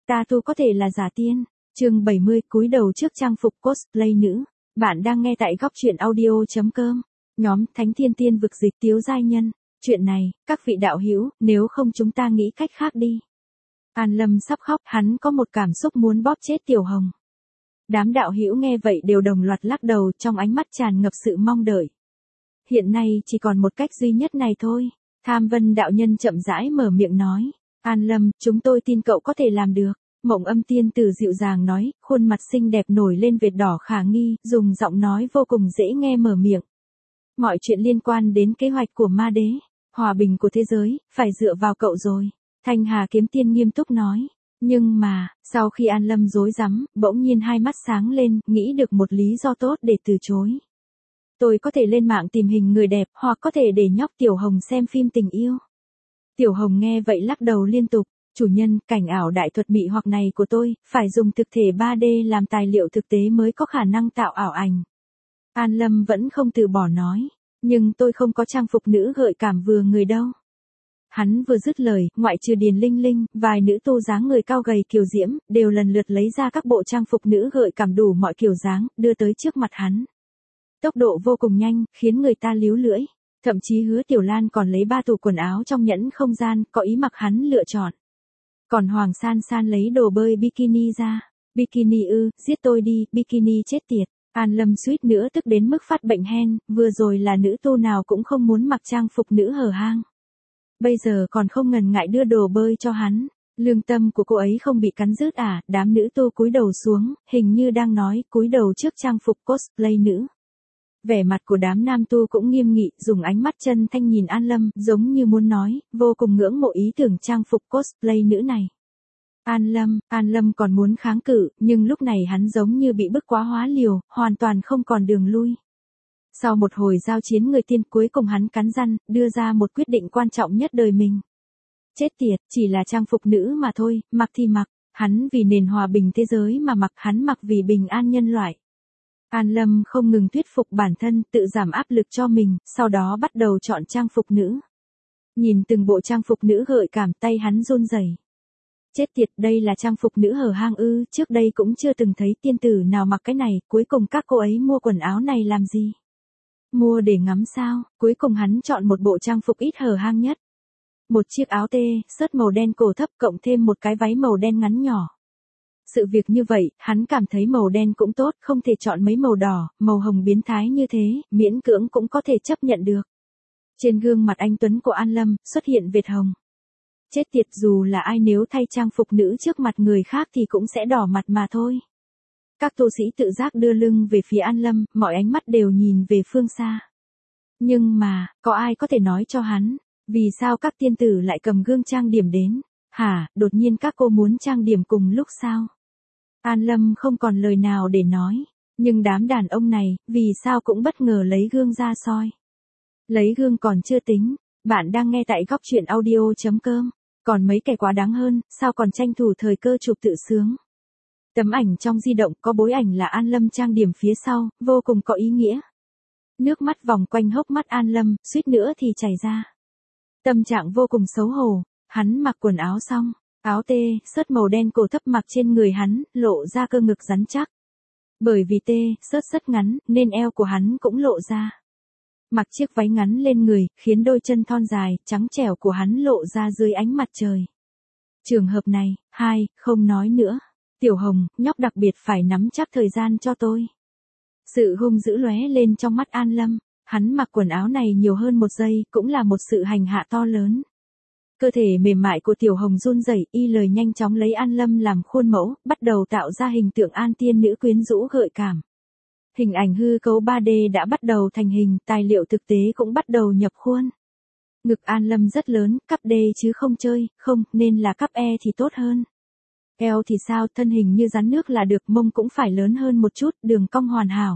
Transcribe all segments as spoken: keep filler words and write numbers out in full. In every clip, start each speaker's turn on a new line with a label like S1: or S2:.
S1: Ta tu có thể là giả tiên. Chương bảy mươi, cúi đầu trước trang phục cosplay nữ. Bạn đang nghe tại góc truyện audio chấm com. Nhóm Thánh Thiên Tiên vực dịch Tiếu giai nhân. Chuyện này, các vị đạo hữu, nếu không chúng ta nghĩ cách khác đi. An Lâm sắp khóc, hắn có một cảm xúc muốn bóp chết Tiểu Hồng. Đám đạo hữu nghe vậy đều đồng loạt lắc đầu, trong ánh mắt tràn ngập sự mong đợi. Hiện nay chỉ còn một cách duy nhất này thôi. Tham Vân đạo nhân chậm rãi mở miệng nói. An Lâm, chúng tôi tin cậu có thể làm được. Mộng Âm tiên tử dịu dàng nói, khuôn mặt xinh đẹp nổi lên vệt đỏ khả nghi, dùng giọng nói vô cùng dễ nghe mở miệng. Mọi chuyện liên quan đến kế hoạch của ma đế, hòa bình của thế giới, phải dựa vào cậu rồi. Thanh Hà kiếm tiên nghiêm túc nói. Nhưng mà, sau khi An Lâm rối rắm, bỗng nhiên hai mắt sáng lên, nghĩ được một lý do tốt để từ chối. Tôi có thể lên mạng tìm hình người đẹp, hoặc có thể để nhóc Tiểu Hồng xem phim tình yêu. Tiểu Hồng nghe vậy lắc đầu liên tục. Chủ nhân, cảnh ảo đại thuật mị hoặc này của tôi, phải dùng thực thể ba D làm tài liệu thực tế mới có khả năng tạo ảo ảnh. An Lâm vẫn không từ bỏ nói. Nhưng tôi không có trang phục nữ gợi cảm vừa người đâu. Hắn vừa dứt lời, ngoại trừ Điền Linh Linh, vài nữ tu dáng người cao gầy kiều diễm, đều lần lượt lấy ra các bộ trang phục nữ gợi cảm đủ mọi kiểu dáng, đưa tới trước mặt hắn. Tốc độ vô cùng nhanh, khiến người ta líu lưỡi. Thậm chí Hứa Tiểu Lan còn lấy ba tủ quần áo trong nhẫn không gian, có ý mặc hắn lựa chọn. Còn Hoàng San San lấy đồ bơi bikini ra. Bikini ư, giết tôi đi, bikini chết tiệt. An Lâm suýt nữa tức đến mức phát bệnh hen, vừa rồi là nữ tu nào cũng không muốn mặc trang phục nữ hở hang. Bây giờ còn không ngần ngại đưa đồ bơi cho hắn. Lương tâm của cô ấy không bị cắn rứt à, đám nữ tu cúi đầu xuống, hình như đang nói cúi đầu trước trang phục cosplay nữ. Vẻ mặt của đám nam tu cũng nghiêm nghị, dùng ánh mắt chân thanh nhìn An Lâm, giống như muốn nói, vô cùng ngưỡng mộ ý tưởng trang phục cosplay nữ này. An Lâm, An Lâm còn muốn kháng cự, nhưng lúc này hắn giống như bị bức quá hóa liều, hoàn toàn không còn đường lui. Sau một hồi giao chiến người tiên, cuối cùng hắn cắn răng, đưa ra một quyết định quan trọng nhất đời mình. Chết tiệt, chỉ là trang phục nữ mà thôi, mặc thì mặc, hắn vì nền hòa bình thế giới mà mặc, hắn mặc vì bình an nhân loại. An Lâm không ngừng thuyết phục bản thân, tự giảm áp lực cho mình, sau đó bắt đầu chọn trang phục nữ. Nhìn từng bộ trang phục nữ gợi cảm, tay hắn run rẩy. Chết tiệt, đây là trang phục nữ hở hang ư, trước đây cũng chưa từng thấy tiên tử nào mặc cái này, cuối cùng các cô ấy mua quần áo này làm gì? Mua để ngắm sao? Cuối cùng hắn chọn một bộ trang phục ít hở hang nhất. Một chiếc áo tê, sớt màu đen cổ thấp cộng thêm một cái váy màu đen ngắn nhỏ. Sự việc như vậy, hắn cảm thấy màu đen cũng tốt, không thể chọn mấy màu đỏ, màu hồng biến thái như thế, miễn cưỡng cũng có thể chấp nhận được. Trên gương mặt anh tuấn của An Lâm, xuất hiện vệt hồng. Chết tiệt, dù là ai nếu thay trang phục nữ trước mặt người khác thì cũng sẽ đỏ mặt mà thôi. Các tu sĩ tự giác đưa lưng về phía An Lâm, mọi ánh mắt đều nhìn về phương xa. Nhưng mà, có ai có thể nói cho hắn, vì sao các tiên tử lại cầm gương trang điểm đến? Hả, đột nhiên các cô muốn trang điểm cùng lúc sao? An Lâm không còn lời nào để nói, nhưng đám đàn ông này, vì sao cũng bất ngờ lấy gương ra soi. Lấy gương còn chưa tính, bạn đang nghe tại góc truyện audio chấm com. Còn mấy kẻ quá đáng hơn, sao còn tranh thủ thời cơ chụp tự sướng. Tấm ảnh trong di động có bối ảnh là An Lâm trang điểm phía sau, vô cùng có ý nghĩa. Nước mắt vòng quanh hốc mắt An Lâm, suýt nữa thì chảy ra. Tâm trạng vô cùng xấu hổ, hắn mặc quần áo xong, áo tê, sớt màu đen cổ thấp mặc trên người hắn, lộ ra cơ ngực rắn chắc. Bởi vì tê, sớt rất ngắn, nên eo của hắn cũng lộ ra. Mặc chiếc váy ngắn lên người, khiến đôi chân thon dài, trắng trẻo của hắn lộ ra dưới ánh mặt trời. Trường hợp này, hai, không nói nữa. Tiểu Hồng, nhóc đặc biệt phải nắm chắc thời gian cho tôi. Sự hung dữ lóe lên trong mắt An Lâm, hắn mặc quần áo này nhiều hơn một giây, cũng là một sự hành hạ to lớn. Cơ thể mềm mại của Tiểu Hồng run rẩy, y lời nhanh chóng lấy An Lâm làm khuôn mẫu, bắt đầu tạo ra hình tượng An tiên nữ quyến rũ gợi cảm. Hình ảnh hư cấu ba D đã bắt đầu thành hình, tài liệu thực tế cũng bắt đầu nhập khuôn. Ngực An Lâm rất lớn, cấp D chứ không chơi, không, nên là cấp E thì tốt hơn. Eo thì sao, thân hình như rắn nước là được, mông cũng phải lớn hơn một chút, đường cong hoàn hảo.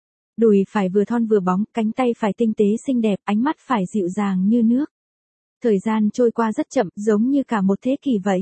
S1: Đùi phải vừa thon vừa bóng, cánh tay phải tinh tế xinh đẹp, ánh mắt phải dịu dàng như nước. Thời gian trôi qua rất chậm, giống như cả một thế kỷ vậy.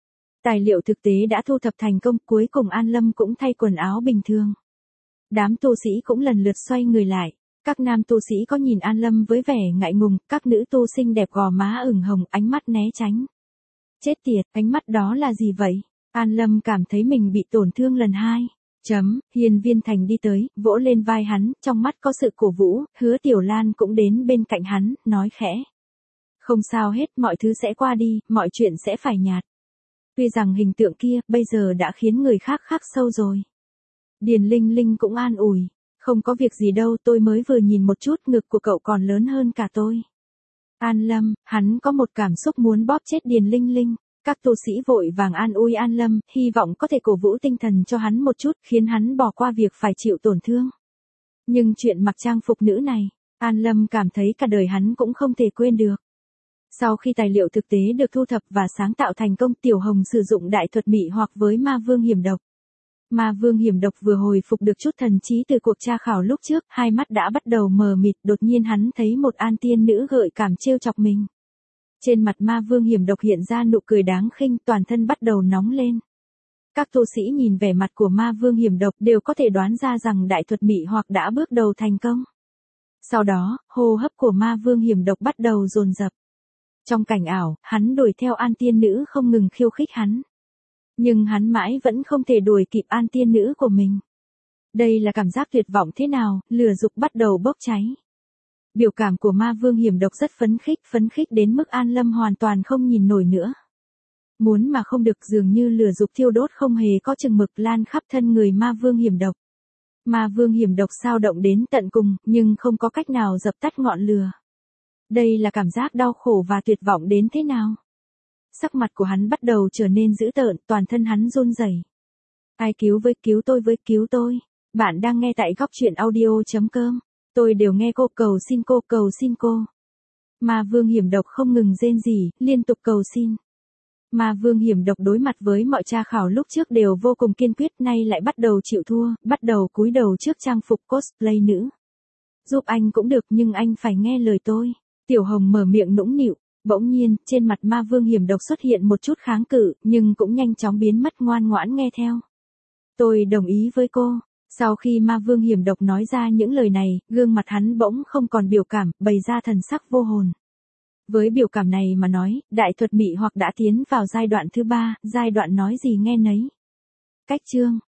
S1: Tài liệu thực tế đã thu thập thành công, cuối cùng An Lâm cũng thay quần áo bình thường. Đám tu sĩ cũng lần lượt xoay người lại. Các nam tu sĩ có nhìn An Lâm với vẻ ngại ngùng, các nữ tu xinh đẹp gò má ửng hồng, ánh mắt né tránh. Chết tiệt, ánh mắt đó là gì vậy? An Lâm cảm thấy mình bị tổn thương lần hai. Chấm, Hiên Viên Thành đi tới, vỗ lên vai hắn, trong mắt có sự cổ vũ, Hứa Tiểu Lan cũng đến bên cạnh hắn, nói khẽ. Không sao hết, mọi thứ sẽ qua đi, mọi chuyện sẽ phải nhạt. Tuy rằng hình tượng kia, bây giờ đã khiến người khác khắc sâu rồi. Điền Linh Linh cũng an ủi. Không có việc gì đâu, tôi mới vừa nhìn một chút, ngực của cậu còn lớn hơn cả tôi. An Lâm, hắn có một cảm xúc muốn bóp chết Điền Linh Linh. Các tu sĩ vội vàng an ủi An Lâm, hy vọng có thể cổ vũ tinh thần cho hắn một chút, khiến hắn bỏ qua việc phải chịu tổn thương. Nhưng chuyện mặc trang phục nữ này, An Lâm cảm thấy cả đời hắn cũng không thể quên được. Sau khi tài liệu thực tế được thu thập và sáng tạo thành công, Tiểu Hồng sử dụng đại thuật mị hoặc với Ma Vương Hiểm Độc. Ma Vương Hiểm Độc vừa hồi phục được chút thần trí từ cuộc tra khảo lúc trước, hai mắt đã bắt đầu mờ mịt, đột nhiên hắn thấy một an tiên nữ gợi cảm trêu chọc mình. Trên mặt Ma Vương Hiểm Độc hiện ra nụ cười đáng khinh, toàn thân bắt đầu nóng lên. Các tu sĩ nhìn vẻ mặt của Ma Vương Hiểm Độc đều có thể đoán ra rằng đại thuật mị hoặc đã bước đầu thành công. Sau đó, hô hấp của Ma Vương Hiểm Độc bắt đầu dồn dập. Trong cảnh ảo, hắn đuổi theo an tiên nữ không ngừng khiêu khích hắn. Nhưng hắn mãi vẫn không thể đuổi kịp an tiên nữ của mình. Đây là cảm giác tuyệt vọng thế nào, lửa dục bắt đầu bốc cháy. Biểu cảm của Ma Vương Hiểm Độc rất phấn khích, phấn khích đến mức An Lâm hoàn toàn không nhìn nổi nữa. Muốn mà không được, dường như lửa dục thiêu đốt không hề có chừng mực lan khắp thân người Ma Vương Hiểm Độc. Ma Vương Hiểm Độc sao động đến tận cùng, nhưng không có cách nào dập tắt ngọn lửa. Đây là cảm giác đau khổ và tuyệt vọng đến thế nào? Sắc mặt của hắn bắt đầu trở nên dữ tợn, toàn thân hắn run rẩy. Ai cứu với, cứu tôi với, cứu tôi. Bạn đang nghe tại góc truyện audio chấm com. Tôi đều nghe cô, cầu xin cô, cầu xin cô. Ma Vương Hiểm Độc không ngừng rên rỉ, liên tục cầu xin. Ma Vương Hiểm Độc đối mặt với mọi tra khảo lúc trước đều vô cùng kiên quyết, nay lại bắt đầu chịu thua, bắt đầu cúi đầu trước trang phục cosplay nữ. Giúp anh cũng được nhưng anh phải nghe lời tôi. Tiểu Hồng mở miệng nũng nịu. Bỗng nhiên, trên mặt Ma Vương Hiểm Độc xuất hiện một chút kháng cự, nhưng cũng nhanh chóng biến mất, ngoan ngoãn nghe theo. Tôi đồng ý với cô. Sau khi Ma Vương Hiểm Độc nói ra những lời này, gương mặt hắn bỗng không còn biểu cảm, bày ra thần sắc vô hồn. Với biểu cảm này mà nói, đại thuật mị hoặc đã tiến vào giai đoạn thứ ba, giai đoạn nói gì nghe nấy. Cách chương